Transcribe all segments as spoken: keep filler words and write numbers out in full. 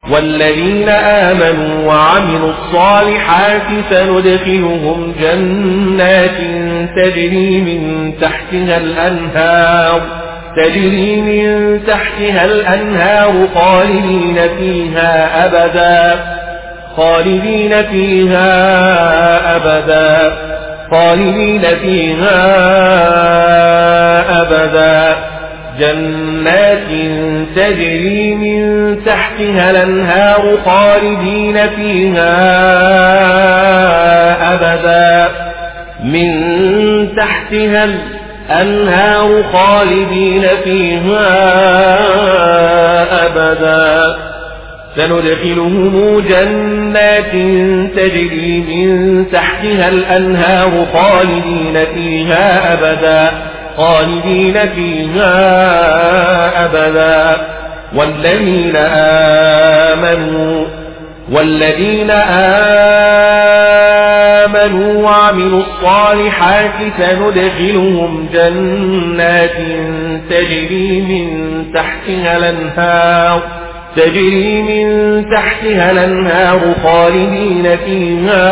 والذين آمنوا وعملوا الصالحات سندخلهم جنات تجري من تحتها الأنهار تجري من تحتها الأنهار خالدين فيها أبدا خالدين فيها أبدا خالدين فيها أبدا جنات تجري من تحتها الأنهار خالدين فيها أبدا من تحتها الأنهار خالدين فيها أبدا سندخلهم جنات تجري من تحتها الأنهار خالدين فيها أبدا خالدين فيها أبدا والذين آمنوا والذين آمنوا وعملوا الصالحات سندخلهم جنات تجري من تحتها الأنهار تجري من تحتها الأنهار خالدين فيها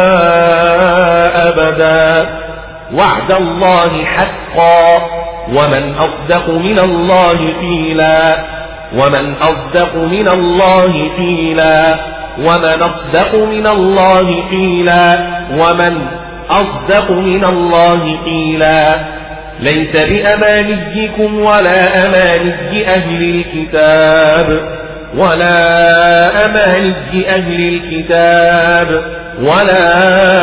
أبدا وعد الله حقا ومن أصدق من الله قيلا ومن أصدق من الله قيلا ومن أصدق من الله قيلا ومن أصدق من الله قيلا ليس بأمانيكم ولا أماني أهل الكتاب ولا أماني أهل الكتاب ولا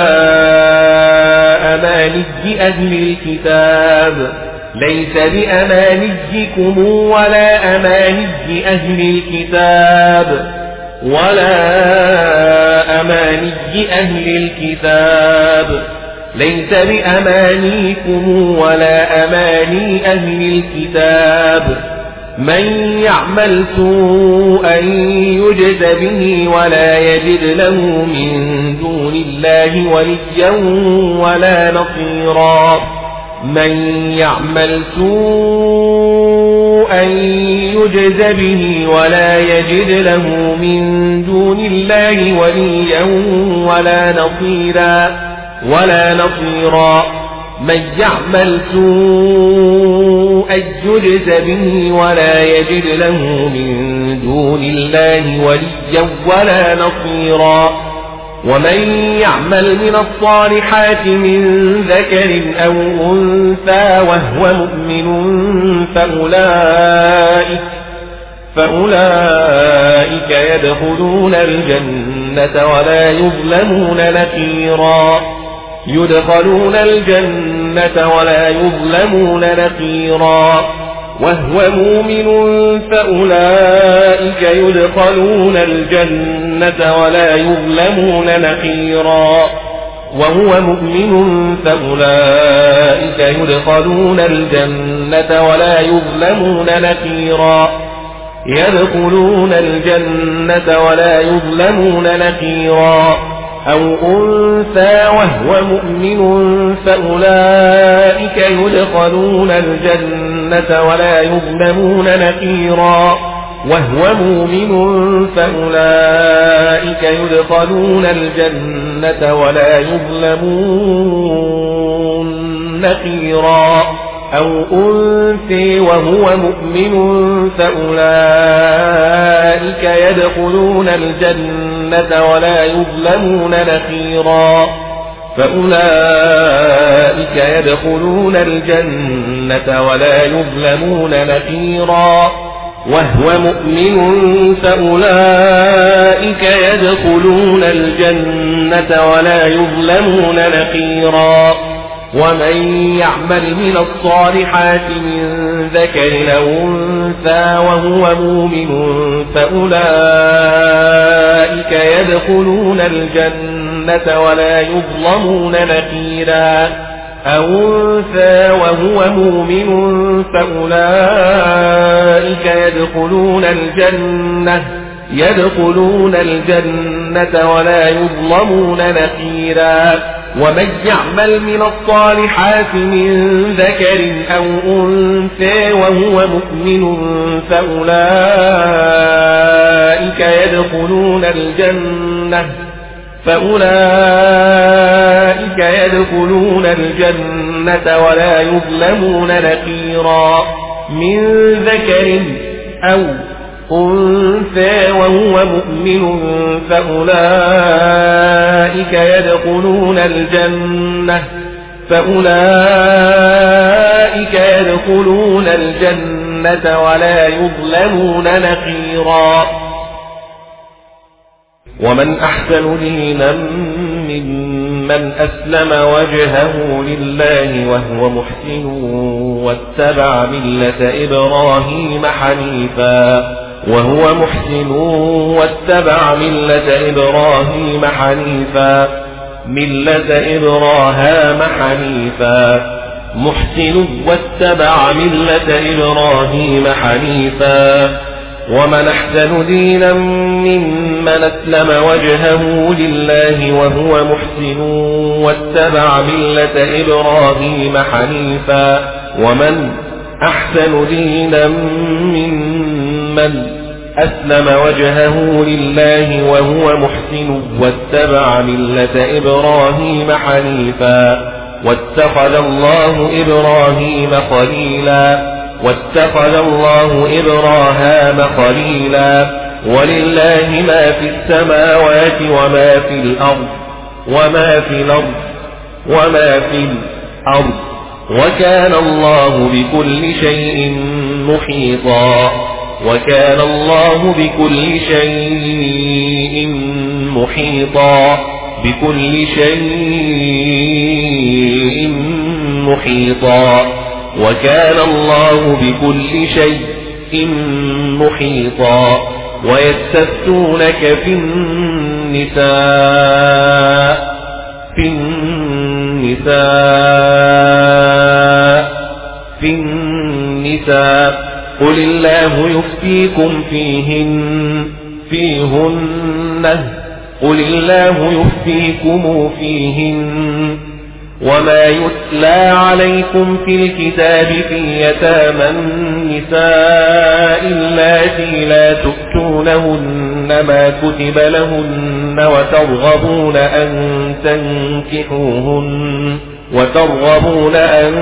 أماني أهل الكتاب ليس بأمانيكم ولا أماني أهل الكتاب ولا أماني أهل الكتاب ليس بأمانيكم ولا أماني أهل الكتاب من يعمل سوءا يجز به ولا يجد له من دون الله وليا ولا نصيرا من يعمل سوءا يجز به ولا يجد له من دون الله وليا ولا نصيرا ولا نصيرا من يعمل سوءا يجز به ولا يجد له من دون الله وليا ولا نصيرا ومن يعمل من الصالحات من ذكر أو أنثى وهو مؤمن فأولئك فأولئك يدخلون الجنة ولا يظلمون نقيرا يدخلون الجنة ولا يظلمون نقيرا وهو مؤمن فأولئك يدخلون الجنة ولا يظلمون نقيرا وهو مؤمن فأولئك يدخلون الجنة ولا يظلمون نقيرا يدخلون الجنة ولا يظلمون نقيرا أو أنثى وهو مؤمن فأولئك يدخلون الجنة ولا يظلمون نقيرا وهو مؤمن فأولئك يدخلون الجنة ولا يظلمون نقيرا أو أنثى وهو مؤمن فأولئك يدخلون الجنة ولا يظلمون نقيرا فأولئك يدخلون الجنة ولا يظلمون نقيرا وهو مؤمن فأولئك يدخلون الجنة ولا يظلمون نقيرا ومن يعمل من الصالحات من ذكر أو أنثى وهو مؤمن فأولئك يدخلون الجنة ولا يظلمون نقيرا أو أنثى وهو مؤمن فأولئك يدخلون الجنة يدخلون الجنة ولا يظلمون نقيرا ومن يعمل من الصالحات من ذكر أو أنثى وهو مؤمن فأولئك يدخلون الجنة فأولئك يدخلون الجنة ولا يظلمون نقيرا من ذكر أو أنثى وهو مؤمن فأولئك يدخلون الجنة فأولئك يدخلون الجنة ولا يظلمون نقيرا ومن أحسن دينا ممن أسلم وجهه لله وهو محسن واتبع ملة إبراهيم حنيفا وهو محسن واتبع ملة إبراهيم حنيفا ملة إبراهام حنيفا محسن واتبع ملة إبراهيم حنيفا ومن أحسن دينا ممن أسلم وجهه لله وهو محسن واتبع ملة إبراهيم حنيفا ومن أحسن دينا ممن أسلم وجهه لله وهو محسن واتبع ملة إبراهيم حنيفا واتخذ الله إبراهيم خليلا واتخذ الله إبراهام خليلا ولله ما في السماوات وما في الأرض وما في الأرض وما في الأرض وكان الله بكل شيء محيطا وكان الله بكل شيء محيطا بكل شيء محيطا وكان الله بكل شيء محيطا ويستفتونك في النساء في النساء في النساء قل الله يفتيكم فيهن فيهن قل الله يفتيكم فيهن وما يتلى عليكم في الكتاب في يتامى النساء اللاتي لا تؤتونهن ما كتب لهن وترغبون أن تنكحوهن وترغبون أن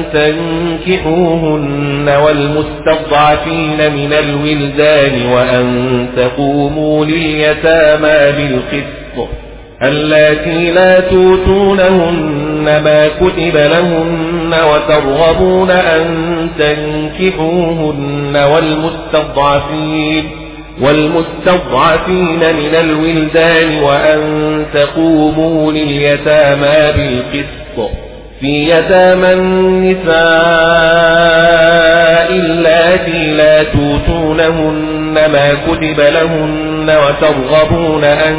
تنكحوهن والمستضعفين من الولدان وأن تقوموا لليتامى بالقسط اللاتي لا توتونهن ما كتب لهن وترغبون أن تنكحوهن والمستضعفين والمستضعفين من الولدان وأن تقوموا لليتامى بالقسط في يتامى النساء اللاتي لا توتونهن ما كتب لهن وترغبون أن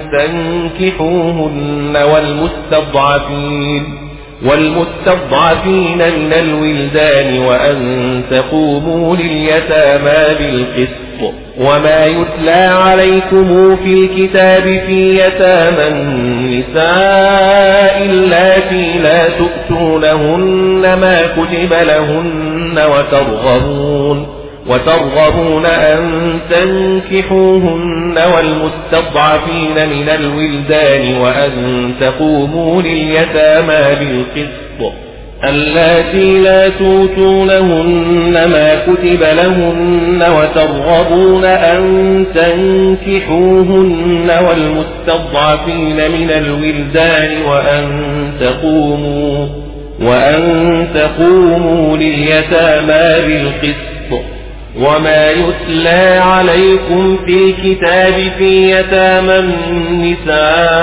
تنكحوهن والمستضعفين والمستضعفين من الولدان وأن تقوموا لليتامى بالقسط وما يتلى عليكم في الكتاب في يتامى النساء اللاتي لا تؤتونهن ما كتب لهن وترغبون وترغبون أن تنكحوهن والمستضعفين من الولدان وأن تقوموا لليتامى بالقسط اللاتي لا توتونهن ما كتب لهن وترغبون أن تنكحوهن والمستضعفين من الولدان وأن تقوموا وأن تقوموا لليتامى بالقسط وما يتلى عليكم في الكتاب في يتامى النساء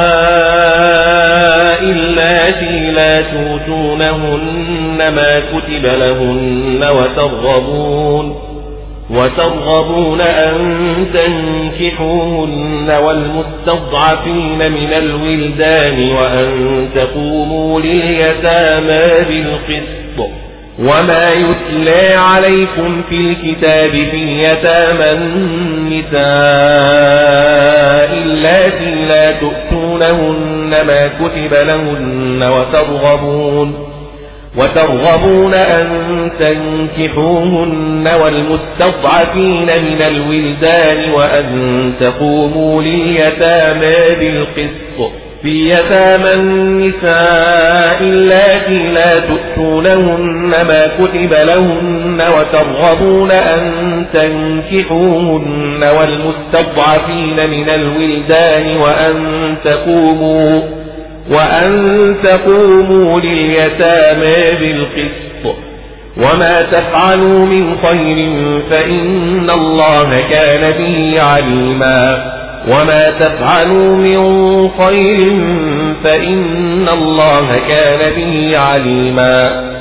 اللاتي لا توتونهن ما كتب لهن وترغبون وترغبون أن تنكحوهن والمستضعفين من الولدان وأن تقوموا لليتامى بالقسط وما يتلى عليكم في الكتاب في يتامى النساء اللاتي لا تؤتونهن ما كتب لهن وترغبون وترغبون أن تنكحوهن والمستضعفين من الولدان وأن تقوموا لليتامى بالقسط في يتامى النساء اللاتي لا تؤتونهن ما كتب لهن وترغبون أن تنكحوهن والمستضعفين من الولدان وأن تقوموا وأن تقوموا لليتامى بالقسط وما تفعلوا من خير فإن الله كان به عليما وما تفعلوا من خير فإن الله كان به عليما